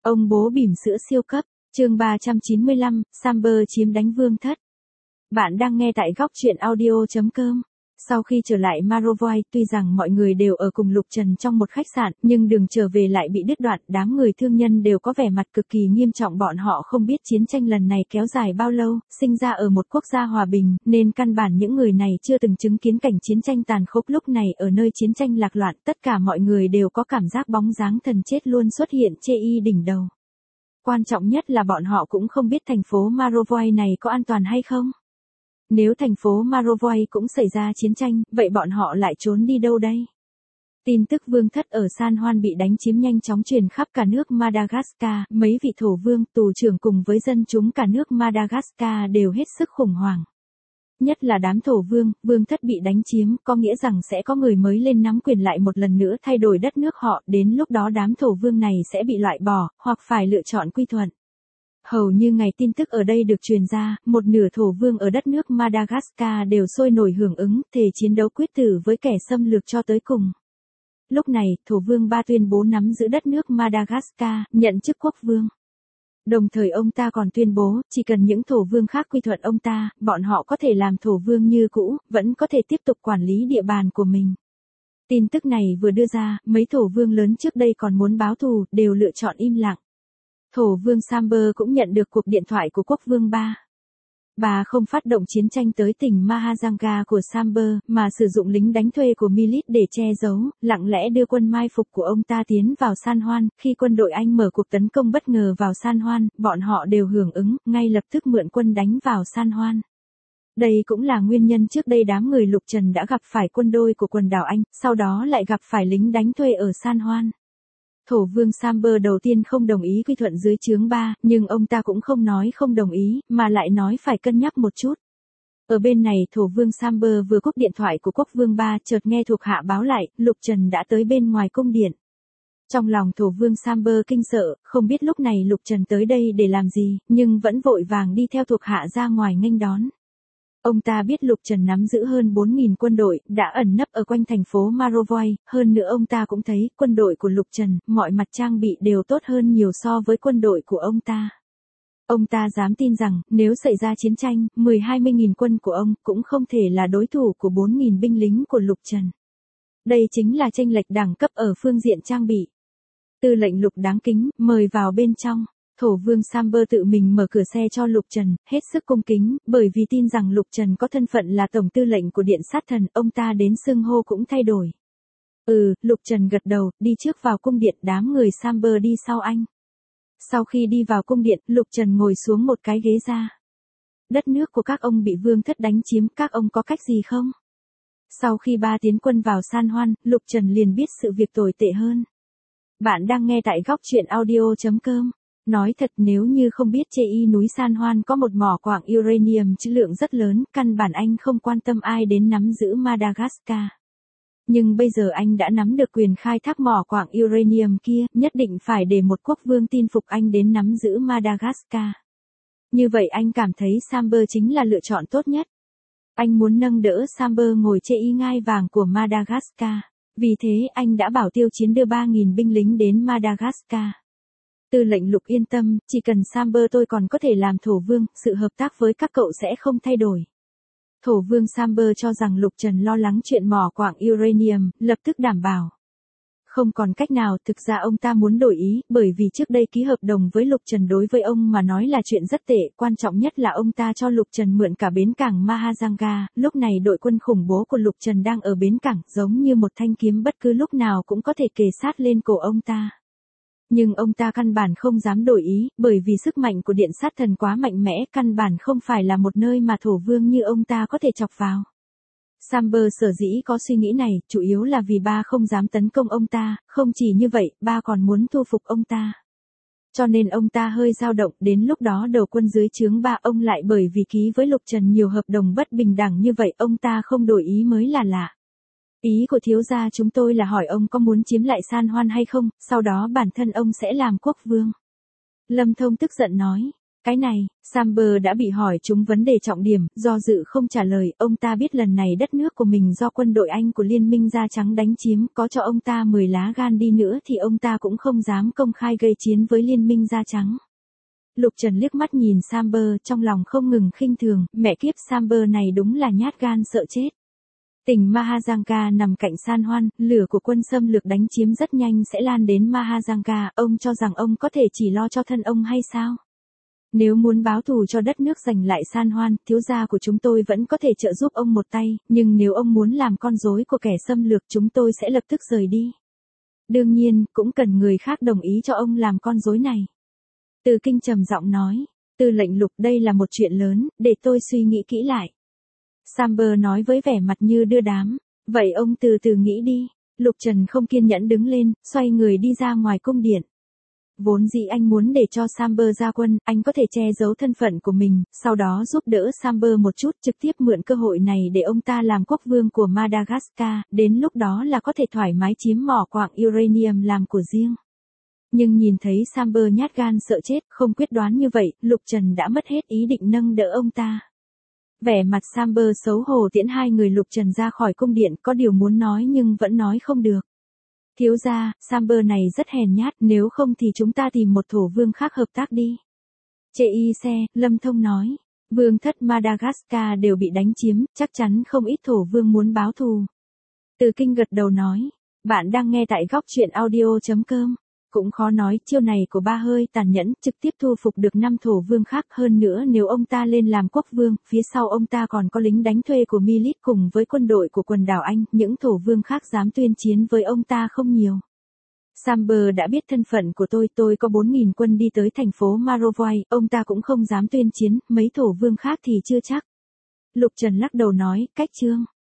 Ông bố bỉm sữa siêu cấp, chương 395, Samber chiếm đánh Vương thất. Bạn đang nghe tại góc truyện audio.com. Sau khi trở lại Marowai, tuy rằng mọi người đều ở cùng Lục Trần trong một khách sạn, nhưng đường trở về lại bị đứt đoạn, đám người thương nhân đều có vẻ mặt cực kỳ nghiêm trọng, bọn họ không biết chiến tranh lần này kéo dài bao lâu, sinh ra ở một quốc gia hòa bình, nên căn bản những người này chưa từng chứng kiến cảnh chiến tranh tàn khốc. Lúc này ở nơi chiến tranh lạc loạn, tất cả mọi người đều có cảm giác bóng dáng thần chết luôn xuất hiện chê y đỉnh đầu. Quan trọng nhất là bọn họ cũng không biết thành phố Marowai này có an toàn hay không. Nếu thành phố Marowai cũng xảy ra chiến tranh, vậy bọn họ lại trốn đi đâu đây? Tin tức vương thất ở San Juan bị đánh chiếm nhanh chóng truyền khắp cả nước Madagascar, mấy vị thổ vương, tù trưởng cùng với dân chúng cả nước Madagascar đều hết sức khủng hoảng. Nhất là đám thổ vương, vương thất bị đánh chiếm, có nghĩa rằng sẽ có người mới lên nắm quyền lại một lần nữa thay đổi đất nước họ, đến lúc đó đám thổ vương này sẽ bị loại bỏ, hoặc phải lựa chọn quy thuận. Hầu như ngày tin tức ở đây được truyền ra, một nửa thổ vương ở đất nước Madagascar đều sôi nổi hưởng ứng, thề chiến đấu quyết tử với kẻ xâm lược cho tới cùng. Lúc này, thổ vương Ba tuyên bố nắm giữ đất nước Madagascar, nhận chức quốc vương. Đồng thời ông ta còn tuyên bố, chỉ cần những thổ vương khác quy thuận ông ta, bọn họ có thể làm thổ vương như cũ, vẫn có thể tiếp tục quản lý địa bàn của mình. Tin tức này vừa đưa ra, mấy thổ vương lớn trước đây còn muốn báo thù, đều lựa chọn im lặng. Thổ vương Samber cũng nhận được cuộc điện thoại của quốc vương Ba. Bà không phát động chiến tranh tới tỉnh Mahajanga của Samber, mà sử dụng lính đánh thuê của Milit để che giấu, lặng lẽ đưa quân mai phục của ông ta tiến vào San Juan. Khi quân đội Anh mở cuộc tấn công bất ngờ vào San Juan, bọn họ đều hưởng ứng, ngay lập tức mượn quân đánh vào San Juan. Đây cũng là nguyên nhân trước đây đám người Lục Trần đã gặp phải quân đội của quần đảo Anh, sau đó lại gặp phải lính đánh thuê ở San Juan. Thổ vương Samber đầu tiên không đồng ý quy thuận dưới trướng Ba, nhưng ông ta cũng không nói không đồng ý, mà lại nói phải cân nhắc một chút. Ở bên này thổ vương Samber vừa cúp điện thoại của quốc vương Ba, chợt nghe thuộc hạ báo lại, Lục Trần đã tới bên ngoài cung điện. Trong lòng thổ vương Samber kinh sợ, không biết lúc này Lục Trần tới đây để làm gì, nhưng vẫn vội vàng đi theo thuộc hạ ra ngoài nghênh đón. Ông ta biết Lục Trần nắm giữ hơn 4.000 quân đội, đã ẩn nấp ở quanh thành phố Marowai, hơn nữa ông ta cũng thấy, quân đội của Lục Trần, mọi mặt trang bị đều tốt hơn nhiều so với quân đội của ông ta. Ông ta dám tin rằng, nếu xảy ra chiến tranh, 10-20.000 quân của ông, cũng không thể là đối thủ của 4.000 binh lính của Lục Trần. Đây chính là chênh lệch đẳng cấp ở phương diện trang bị. Tư lệnh Lục đáng kính, mời vào bên trong. Thổ vương Samber tự mình mở cửa xe cho Lục Trần, hết sức cung kính, bởi vì tin rằng Lục Trần có thân phận là tổng tư lệnh của Điện Sát Thần, ông ta đến xưng hô cũng thay đổi. Lục Trần gật đầu, đi trước vào cung điện, đám người Samber đi sau anh. Sau khi đi vào cung điện, Lục Trần ngồi xuống một cái ghế ra. Đất nước của các ông bị vương thất đánh chiếm, các ông có cách gì không? Sau khi Ba tiến quân vào San Juan, Lục Trần liền biết sự việc tồi tệ hơn. Bạn đang nghe tại góc truyện audio.com. Nói thật, nếu như không biết chê y núi San Juan có một mỏ quặng uranium trữ lượng rất lớn, căn bản anh không quan tâm ai đến nắm giữ Madagascar. Nhưng bây giờ anh đã nắm được quyền khai thác mỏ quặng uranium kia, nhất định phải để một quốc vương tin phục anh đến nắm giữ Madagascar. Như vậy anh cảm thấy Samber chính là lựa chọn tốt nhất. Anh muốn nâng đỡ Samber ngồi chê y ngai vàng của Madagascar. Vì thế anh đã bảo Tiêu Chiến đưa 3.000 binh lính đến Madagascar. Tư lệnh Lục yên tâm, chỉ cần Samber tôi còn có thể làm thổ vương, sự hợp tác với các cậu sẽ không thay đổi. Thổ vương Samber cho rằng Lục Trần lo lắng chuyện mỏ quặng uranium, lập tức đảm bảo. Không còn cách nào, thực ra ông ta muốn đổi ý, bởi vì trước đây ký hợp đồng với Lục Trần đối với ông mà nói là chuyện rất tệ, quan trọng nhất là ông ta cho Lục Trần mượn cả bến cảng Mahajanga, lúc này đội quân khủng bố của Lục Trần đang ở bến cảng, giống như một thanh kiếm bất cứ lúc nào cũng có thể kề sát lên cổ ông ta. Nhưng ông ta căn bản không dám đổi ý, bởi vì sức mạnh của Điện Sát Thần quá mạnh mẽ, căn bản không phải là một nơi mà thổ vương như ông ta có thể chọc vào. Samber sở dĩ có suy nghĩ này, chủ yếu là vì Ba không dám tấn công ông ta, không chỉ như vậy, Ba còn muốn thu phục ông ta. Cho nên ông ta hơi dao động, đến lúc đó đầu quân dưới trướng Ba ông lại bởi vì ký với Lục Trần nhiều hợp đồng bất bình đẳng như vậy, ông ta không đổi ý mới là lạ. Ý của thiếu gia chúng tôi là hỏi ông có muốn chiếm lại San Juan hay không, sau đó bản thân ông sẽ làm quốc vương. Lâm Thông tức giận nói. Cái này, Samber đã bị hỏi trúng vấn đề trọng điểm, do dự không trả lời, ông ta biết lần này đất nước của mình do quân đội Anh của Liên minh Da Trắng đánh chiếm, có cho ông ta 10 lá gan đi nữa thì ông ta cũng không dám công khai gây chiến với Liên minh Da Trắng. Lục Trần liếc mắt nhìn Samber, trong lòng không ngừng khinh thường, mẹ kiếp Samber này đúng là nhát gan sợ chết. Tỉnh Mahajanga nằm cạnh San Juan, lửa của quân xâm lược đánh chiếm rất nhanh sẽ lan đến Mahajanga, ông cho rằng ông có thể chỉ lo cho thân ông hay sao? Nếu muốn báo thù cho đất nước giành lại San Juan, thiếu gia của chúng tôi vẫn có thể trợ giúp ông một tay, nhưng nếu ông muốn làm con rối của kẻ xâm lược chúng tôi sẽ lập tức rời đi. Đương nhiên, cũng cần người khác đồng ý cho ông làm con rối này. Từ Kinh trầm giọng nói, Tư lệnh Lục, đây là một chuyện lớn, để tôi suy nghĩ kỹ lại. Samber nói với vẻ mặt như đưa đám, vậy ông từ từ nghĩ đi. Lục Trần không kiên nhẫn đứng lên, xoay người đi ra ngoài cung điện. Vốn dĩ anh muốn để cho Samber ra quân, anh có thể che giấu thân phận của mình, sau đó giúp đỡ Samber một chút, trực tiếp mượn cơ hội này để ông ta làm quốc vương của Madagascar, đến lúc đó là có thể thoải mái chiếm mỏ quạng uranium làm của riêng. Nhưng nhìn thấy Samber nhát gan sợ chết, không quyết đoán như vậy, Lục Trần đã mất hết ý định nâng đỡ ông ta. Vẻ mặt Samber xấu hổ tiễn hai người Lục Trần ra khỏi cung điện, có điều muốn nói nhưng vẫn nói không được. Thiếu gia, Samber này rất hèn nhát, nếu không thì chúng ta tìm một thổ vương khác hợp tác đi. Chê y xe, Lâm Thông nói, vương thất Madagascar đều bị đánh chiếm, chắc chắn không ít thổ vương muốn báo thù. Từ Kinh gật đầu nói, bạn đang nghe tại góc truyện audio.com. Cũng khó nói, chiêu này của ba hơi tàn nhẫn, trực tiếp thu phục được 5 thổ vương khác, hơn nữa nếu ông ta lên làm quốc vương, phía sau ông ta còn có lính đánh thuê của Milit cùng với quân đội của quần đảo Anh, những thổ vương khác dám tuyên chiến với ông ta không nhiều. Samber đã biết thân phận của tôi có 4.000 quân đi tới thành phố Marovoy, ông ta cũng không dám tuyên chiến, mấy thổ vương khác thì chưa chắc. Lục Trần lắc đầu nói, cách chương.